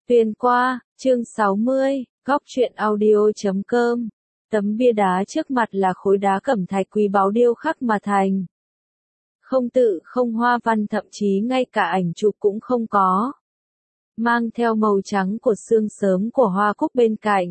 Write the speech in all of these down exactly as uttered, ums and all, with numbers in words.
Tuyên qua, chương sáu mươi, góc truyện audio chấm com. Tấm bia đá trước mặt là khối đá cẩm thạch quý báu điêu khắc mà thành. Không tự, không hoa văn, thậm chí ngay cả ảnh chụp cũng không có. Mang theo màu trắng của sương sớm của hoa cúc bên cạnh.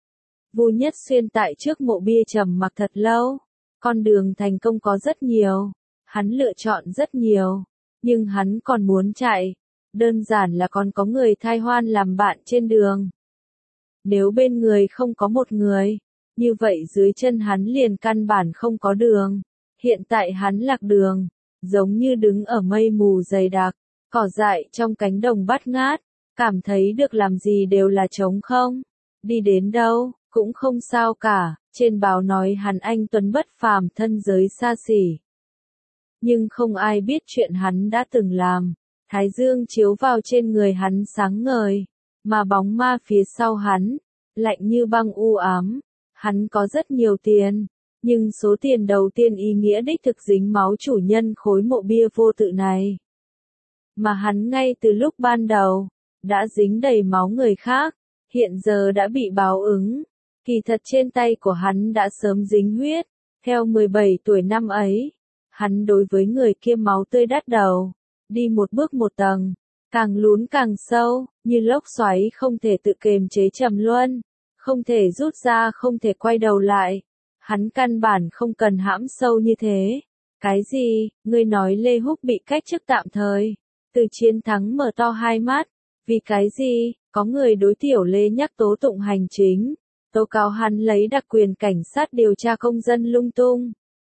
Vu Nhất Xuyên tại trước mộ bia trầm mặc thật lâu. Con đường thành công có rất nhiều. Hắn lựa chọn rất nhiều. Nhưng hắn còn muốn chạy. Đơn giản là còn có người thai hoan làm bạn trên đường. Nếu bên người không có một người, như vậy dưới chân hắn liền căn bản không có đường. Hiện tại hắn lạc đường, giống như đứng ở mây mù dày đặc, cỏ dại trong cánh đồng bát ngát, cảm thấy được làm gì đều là trống không. Đi đến đâu, cũng không sao cả, trên báo nói hắn anh tuấn bất phàm, thân giới xa xỉ. Nhưng không ai biết chuyện hắn đã từng làm. Thái dương chiếu vào trên người hắn sáng ngời, mà bóng ma phía sau hắn, lạnh như băng u ám. Hắn có rất nhiều tiền, nhưng số tiền đầu tiên ý nghĩa đích thực dính máu chủ nhân khối mộ bia vô tự này. Mà hắn ngay từ lúc ban đầu, đã dính đầy máu người khác, hiện giờ đã bị báo ứng. Kỳ thật trên tay của hắn đã sớm dính huyết, theo mười bảy tuổi năm ấy, hắn đối với người kia máu tươi đắt đầu. Đi một bước một tầng, càng lún càng sâu, như lốc xoáy không thể tự kiềm chế trầm luân, không thể rút ra, không thể quay đầu lại. Hắn căn bản không cần hãm sâu như thế. Cái gì? Ngươi nói Lê Húc bị cách chức tạm thời. Từ Chiến Thắng mở to hai mắt. Vì cái gì? Có người đối Tiểu Lê nhắc tố tụng hành chính, tố cáo hắn lấy đặc quyền cảnh sát điều tra công dân lung tung.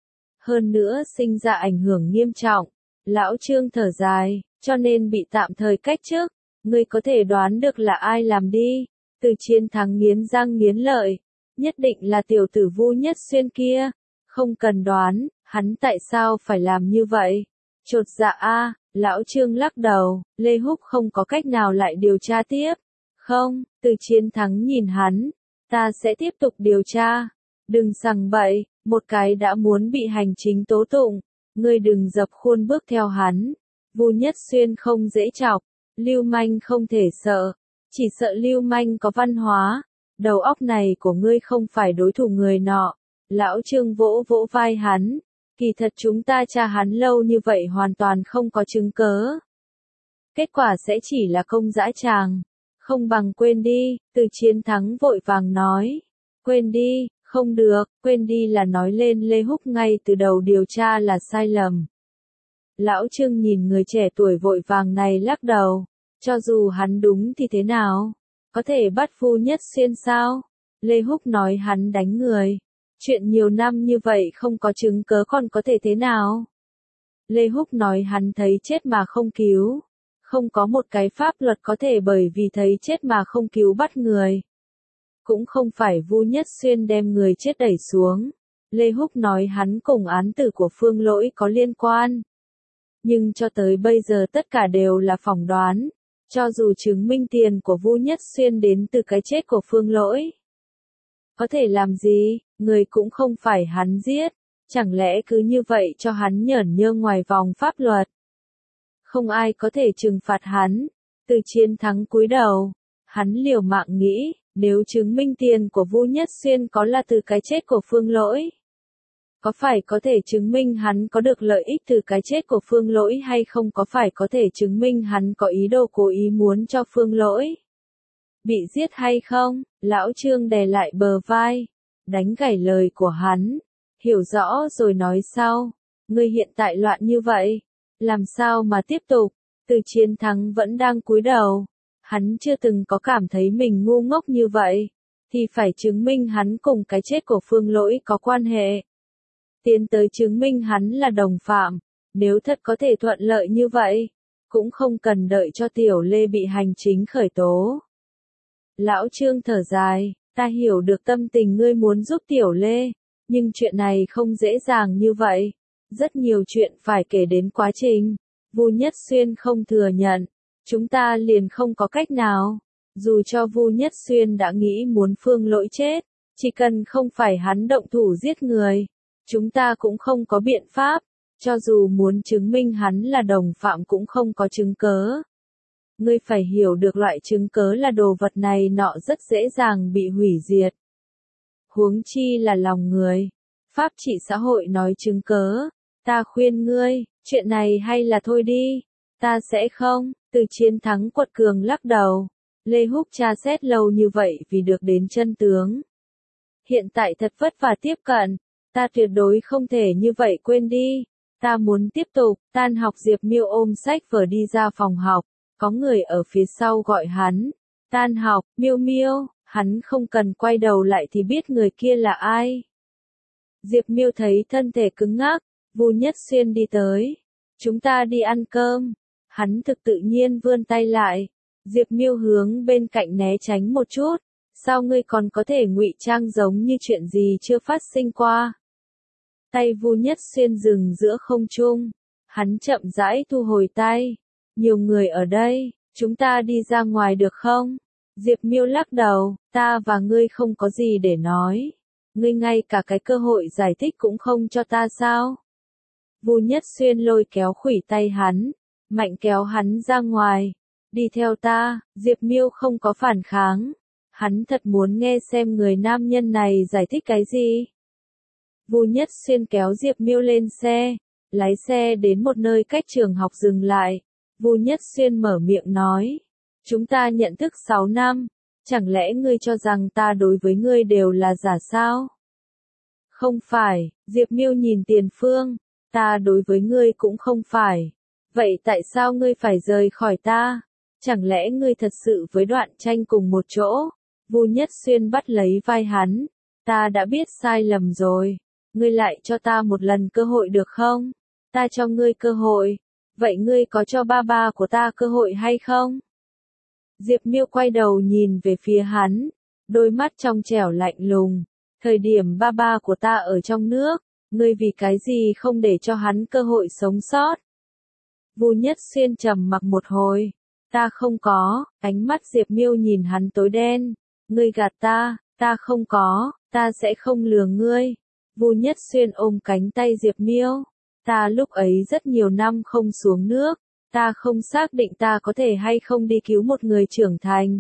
Hơn nữa sinh ra ảnh hưởng nghiêm trọng. Lão Trương thở dài, cho nên bị tạm thời cách chức. Ngươi có thể đoán được là ai làm đi. Từ Chiến Thắng nghiến răng nghiến lợi. Nhất định là tiểu tử Vu Nhất Xuyên kia. Không cần đoán, hắn tại sao phải làm như vậy? Chột dạ a, Lão Trương lắc đầu, Lê Húc không có cách nào lại điều tra tiếp. Không, Từ Chiến Thắng nhìn hắn. Ta sẽ tiếp tục điều tra. Đừng sằng bậy, một cái đã muốn bị hành chính tố tụng. Ngươi đừng dập khuôn bước theo hắn. Vu Nhất Xuyên không dễ chọc, lưu manh không thể sợ, chỉ sợ lưu manh có văn hóa. Đầu óc này của ngươi không phải đối thủ người nọ. Lão Trương vỗ vỗ vai hắn. Kỳ thật chúng ta tra hắn lâu như vậy hoàn toàn không có chứng cớ. Kết quả sẽ chỉ là công dã tràng. Không bằng quên đi, Từ Chiến Thắng vội vàng nói. Quên đi. Không được, quên đi là nói lên Lê Húc ngay từ đầu điều tra là sai lầm. Lão Trương nhìn người trẻ tuổi vội vàng này lắc đầu. Cho dù hắn đúng thì thế nào? Có thể bắt Vu Nhất Xuyên sao? Lê Húc nói hắn đánh người. Chuyện nhiều năm như vậy không có chứng cớ còn có thể thế nào? Lê Húc nói hắn thấy chết mà không cứu. Không có một cái pháp luật có thể bởi vì thấy chết mà không cứu bắt người. Cũng không phải Vu Nhất Xuyên đem người chết đẩy xuống. Lê Húc nói hắn cùng án tử của Phương Lỗi có liên quan. Nhưng cho tới bây giờ tất cả đều là phỏng đoán. Cho dù chứng minh tiền của Vu Nhất Xuyên đến từ cái chết của Phương Lỗi. Có thể làm gì, người cũng không phải hắn giết. Chẳng lẽ cứ như vậy cho hắn nhởn nhơ ngoài vòng pháp luật. Không ai có thể trừng phạt hắn. Từ Chiến Thắng cúi đầu. Hắn liều mạng nghĩ. Nếu chứng minh tiền của Vu Nhất Xuyên có là từ cái chết của Phương Lỗi, có phải có thể chứng minh hắn có được lợi ích từ cái chết của Phương Lỗi hay không, có phải có thể chứng minh hắn có ý đồ cố ý muốn cho Phương Lỗi bị giết hay không? Lão Trương đè lại bờ vai, đánh gãy lời của hắn, hiểu rõ rồi nói sau. Ngươi hiện tại loạn như vậy, làm sao mà tiếp tục? Từ Chiến Thắng vẫn đang cúi đầu. Hắn chưa từng có cảm thấy mình ngu ngốc như vậy, thì phải chứng minh hắn cùng cái chết của Phương Lỗi có quan hệ. Tiến tới chứng minh hắn là đồng phạm, nếu thật có thể thuận lợi như vậy, cũng không cần đợi cho Tiểu Lê bị hành chính khởi tố. Lão Trương thở dài, ta hiểu được tâm tình ngươi muốn giúp Tiểu Lê, nhưng chuyện này không dễ dàng như vậy. Rất nhiều chuyện phải kể đến quá trình. Vu Nhất Xuyên không thừa nhận. Chúng ta liền không có cách nào. Dù cho Vu Nhất Xuyên đã nghĩ muốn Phương Lỗi chết, chỉ cần không phải hắn động thủ giết người, chúng ta cũng không có biện pháp. Cho dù muốn chứng minh hắn là đồng phạm cũng không có chứng cớ. Ngươi phải hiểu được loại chứng cớ là đồ vật này nọ rất dễ dàng bị hủy diệt. Huống chi là lòng người. Pháp trị xã hội nói chứng cớ. Ta khuyên ngươi, chuyện này hay là thôi đi. Ta sẽ không, Từ Chiến Thắng quật cường lắc đầu. Lê Húc tra xét lâu như vậy vì được đến chân tướng. Hiện tại thật vất vả tiếp cận, ta tuyệt đối không thể như vậy quên đi. Ta muốn tiếp tục. Tan học Diệp Miêu ôm sách vở đi ra phòng học, có người ở phía sau gọi hắn. Tan học, Miêu Miêu, hắn không cần quay đầu lại thì biết người kia là ai. Diệp Miêu thấy thân thể cứng ngắc, Vu Nhất Xuyên đi tới. Chúng ta đi ăn cơm. Hắn thực tự nhiên vươn tay lại. Diệp Miêu hướng bên cạnh né tránh một chút. Sao ngươi còn có thể ngụy trang giống như chuyện gì chưa phát sinh qua? Tay Vu Nhất Xuyên dừng giữa không trung. Hắn chậm rãi thu hồi tay. Nhiều người ở đây, chúng ta đi ra ngoài được không? Diệp Miêu lắc đầu, ta và ngươi không có gì để nói. Ngươi ngay cả cái cơ hội giải thích cũng không cho ta sao? Vu Nhất Xuyên lôi kéo khuỷu tay hắn, mạnh kéo hắn ra ngoài. Đi theo ta. Diệp Miêu không có phản kháng. Hắn thật muốn nghe xem người nam nhân này giải thích cái gì. Vu Nhất Xuyên kéo Diệp Miêu lên xe, lái xe đến một nơi cách trường học dừng lại. Vu Nhất Xuyên mở miệng nói, chúng ta nhận thức sáu năm, chẳng lẽ ngươi cho rằng ta đối với ngươi đều là giả sao? Không phải. Diệp Miêu nhìn Tiền Phương, ta đối với ngươi cũng không phải. Vậy tại sao ngươi phải rời khỏi ta? Chẳng lẽ ngươi thật sự với Đoạn Tranh cùng một chỗ? Vu Nhất Xuyên bắt lấy vai hắn, ta đã biết sai lầm rồi. Ngươi lại cho ta một lần cơ hội được không? Ta cho ngươi cơ hội. Vậy ngươi có cho ba ba của ta cơ hội hay không? Diệp Miêu quay đầu nhìn về phía hắn, đôi mắt trong trẻo lạnh lùng. Thời điểm ba ba của ta ở trong nước, ngươi vì cái gì không để cho hắn cơ hội sống sót? Vu Nhất Xuyên trầm mặc một hồi. Ta không có. Ánh mắt Diệp Miêu nhìn hắn tối đen. Ngươi gạt ta. Ta không có. Ta sẽ không lừa ngươi. Vu Nhất Xuyên ôm cánh tay Diệp Miêu. Ta lúc ấy rất nhiều năm không xuống nước. Ta không xác định ta có thể hay không đi cứu một người trưởng thành.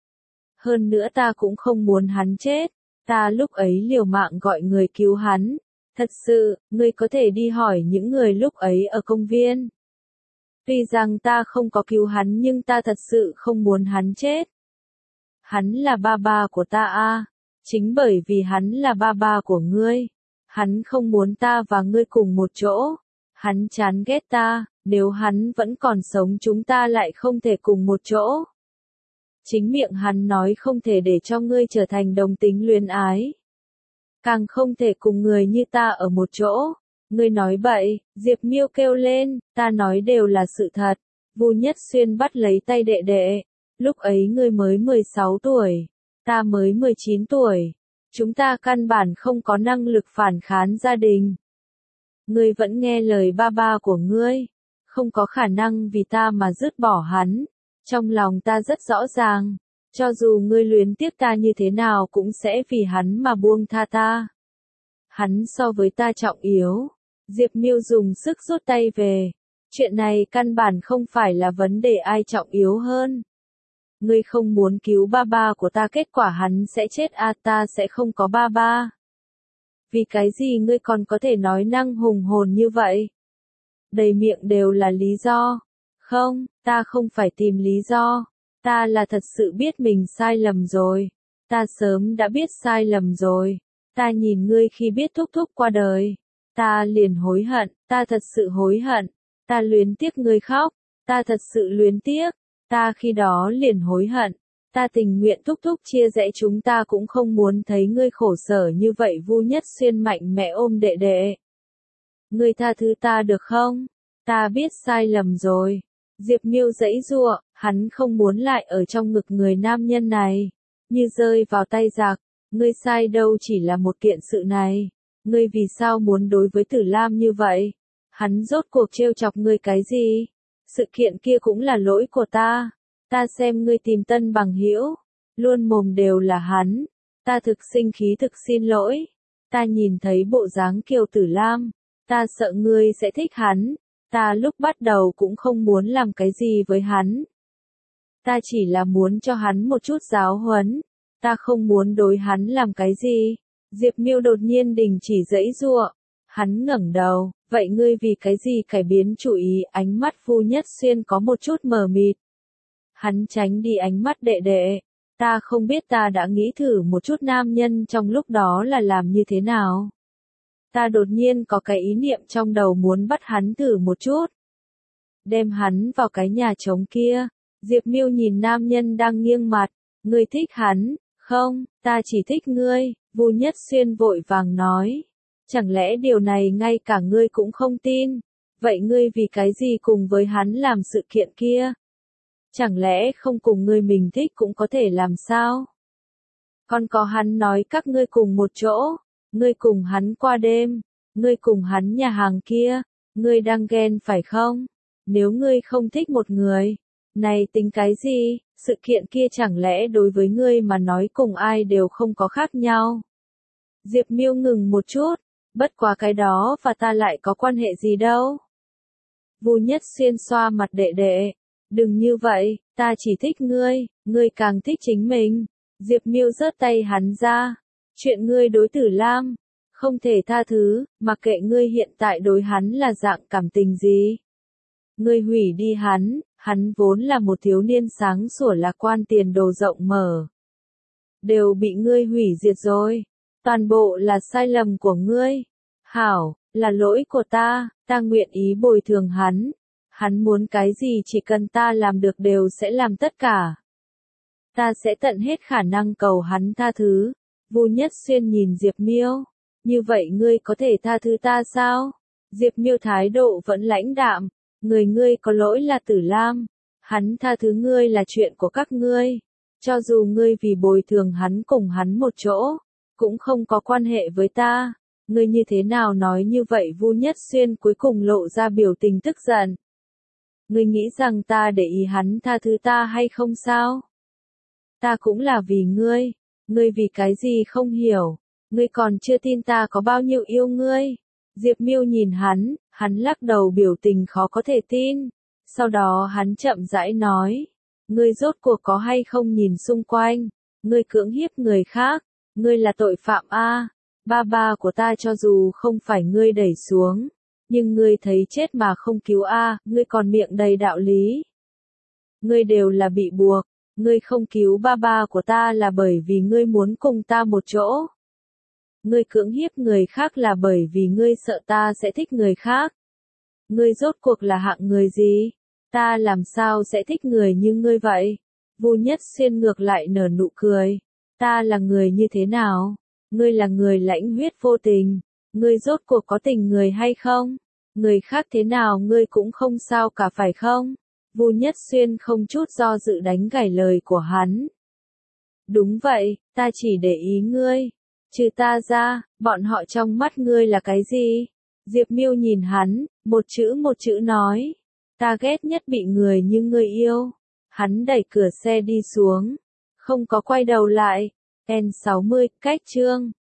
Hơn nữa ta cũng không muốn hắn chết. Ta lúc ấy liều mạng gọi người cứu hắn. Thật sự, ngươi có thể đi hỏi những người lúc ấy ở công viên. Tuy rằng ta không có cứu hắn nhưng ta thật sự không muốn hắn chết. Hắn là ba ba của ta à. Chính bởi vì hắn là ba ba của ngươi. Hắn không muốn ta và ngươi cùng một chỗ. Hắn chán ghét ta, nếu hắn vẫn còn sống chúng ta lại không thể cùng một chỗ. Chính miệng hắn nói không thể để cho ngươi trở thành đồng tính luyến ái. Càng không thể cùng người như ta ở một chỗ. Ngươi nói bậy. Diệp Miêu kêu lên, ta nói đều là sự thật. Vu Nhất Xuyên bắt lấy tay đệ đệ. Lúc ấy ngươi mới mười sáu tuổi. Ta mới mười chín tuổi. Chúng ta căn bản không có năng lực phản kháng gia đình. Ngươi vẫn nghe lời ba ba của ngươi. Không có khả năng vì ta mà dứt bỏ hắn. Trong lòng ta rất rõ ràng. Cho dù ngươi luyến tiếc ta như thế nào cũng sẽ vì hắn mà buông tha ta. Hắn so với ta trọng yếu. Diệp Miêu dùng sức rút tay về. Chuyện này căn bản không phải là vấn đề ai trọng yếu hơn. Ngươi không muốn cứu ba ba của ta kết quả hắn sẽ chết à ta sẽ không có ba ba. Vì cái gì ngươi còn có thể nói năng hùng hồn như vậy? Đầy miệng đều là lý do. Không, ta không phải tìm lý do. Ta là thật sự biết mình sai lầm rồi. Ta sớm đã biết sai lầm rồi. Ta nhìn ngươi khi biết thúc thúc qua đời. Ta liền hối hận, ta thật sự hối hận. Ta luyến tiếc ngươi khóc. Ta thật sự luyến tiếc. Ta khi đó liền hối hận. Ta tình nguyện thúc thúc chia rẽ chúng ta cũng không muốn thấy ngươi khổ sở như vậy. Vu Nhất Xuyên mạnh mẽ ôm đệ đệ. Ngươi tha thứ ta được không? Ta biết sai lầm rồi. Diệp Miêu giãy giụa, hắn không muốn lại ở trong ngực người nam nhân này. Như rơi vào tay giặc. Ngươi sai đâu chỉ là một kiện sự này. Ngươi vì sao muốn đối với Tử Lam như vậy? Hắn rốt cuộc trêu chọc ngươi cái gì? Sự kiện kia cũng là lỗi của ta. Ta xem ngươi tìm tân bằng hữu, luôn mồm đều là hắn. Ta thực sinh khí thực xin lỗi. Ta nhìn thấy bộ dáng Kiều Tử Lam. Ta sợ ngươi sẽ thích hắn. Ta lúc bắt đầu cũng không muốn làm cái gì với hắn. Ta chỉ là muốn cho hắn một chút giáo huấn. Ta không muốn đối hắn làm cái gì. Diệp Miêu đột nhiên đình chỉ giãy giụa. Hắn ngẩng đầu, vậy ngươi vì cái gì cải biến chủ ý? Ánh mắt Vu Nhất Xuyên có một chút mờ mịt. Hắn tránh đi ánh mắt đệ đệ. Ta không biết, ta đã nghĩ thử một chút nam nhân trong lúc đó là làm như thế nào. Ta đột nhiên có cái ý niệm trong đầu muốn bắt hắn thử một chút. Đem hắn vào cái nhà trống kia. Diệp Miêu nhìn nam nhân đang nghiêng mặt. Ngươi thích hắn? Không, ta chỉ thích ngươi. Vu Nhất Xuyên vội vàng nói. Chẳng lẽ điều này ngay cả ngươi cũng không tin? Vậy ngươi vì cái gì cùng với hắn làm sự kiện kia? Chẳng lẽ không cùng ngươi mình thích cũng có thể làm sao? Còn có hắn nói các ngươi cùng một chỗ, ngươi cùng hắn qua đêm, ngươi cùng hắn nhà hàng kia, ngươi đang ghen phải không? Nếu ngươi không thích một người, này tính cái gì? Sự kiện kia chẳng lẽ đối với ngươi mà nói cùng ai đều không có khác nhau? Diệp Miêu ngừng một chút, bất quá cái đó và ta lại có quan hệ gì đâu? Vu Nhất Xuyên xoa mặt đệ đệ. Đừng như vậy, ta chỉ thích ngươi, ngươi càng thích chính mình. Diệp Miêu giơ tay hắn ra. Chuyện ngươi đối Tử Lam, không thể tha thứ, mặc kệ ngươi hiện tại đối hắn là dạng cảm tình gì. Ngươi hủy đi hắn, hắn vốn là một thiếu niên sáng sủa lạc quan tiền đồ rộng mở. Đều bị ngươi hủy diệt rồi. Toàn bộ là sai lầm của ngươi. Hảo, là lỗi của ta, ta nguyện ý bồi thường hắn. Hắn muốn cái gì chỉ cần ta làm được đều sẽ làm tất cả. Ta sẽ tận hết khả năng cầu hắn tha thứ. Vu Nhất Xuyên nhìn Diệp Miêu. Như vậy ngươi có thể tha thứ ta sao? Diệp Miêu thái độ vẫn lãnh đạm. Người ngươi có lỗi là Tử Lam. Hắn tha thứ ngươi là chuyện của các ngươi. Cho dù ngươi vì bồi thường hắn cùng hắn một chỗ, cũng không có quan hệ với ta. Ngươi như thế nào nói như vậy? Vu Nhất Xuyên cuối cùng lộ ra biểu tình tức giận. Ngươi nghĩ rằng ta để ý hắn tha thứ ta hay không sao? Ta cũng là vì ngươi. Ngươi vì cái gì không hiểu? Ngươi còn chưa tin ta có bao nhiêu yêu ngươi. Diệp Miêu nhìn hắn, hắn lắc đầu biểu tình khó có thể tin. Sau đó hắn chậm rãi nói. Ngươi rốt cuộc có hay không nhìn xung quanh? Ngươi cưỡng hiếp người khác. Ngươi là tội phạm a. Ba ba của ta cho dù không phải ngươi đẩy xuống. Nhưng ngươi thấy chết mà không cứu a, ngươi còn miệng đầy đạo lý. Ngươi đều là bị buộc. Ngươi không cứu ba ba của ta là bởi vì ngươi muốn cùng ta một chỗ. Ngươi cưỡng hiếp người khác là bởi vì ngươi sợ ta sẽ thích người khác. Ngươi rốt cuộc là hạng người gì? Ta làm sao sẽ thích người như ngươi vậy? Vu Nhất Xuyên ngược lại nở nụ cười. Ta là người như thế nào? Ngươi là người lãnh huyết vô tình. Ngươi rốt cuộc có tình người hay không? Người khác thế nào ngươi cũng không sao cả phải không? Vu Nhất Xuyên không chút do dự đánh gãy lời của hắn. Đúng vậy, ta chỉ để ý ngươi. Trừ ta ra, bọn họ trong mắt ngươi là cái gì? Diệp Miêu nhìn hắn, một chữ một chữ nói. Ta ghét nhất bị người như ngươi yêu. Hắn đẩy cửa xe đi xuống. Không có quay đầu lại. N sáu mươi, cách chương.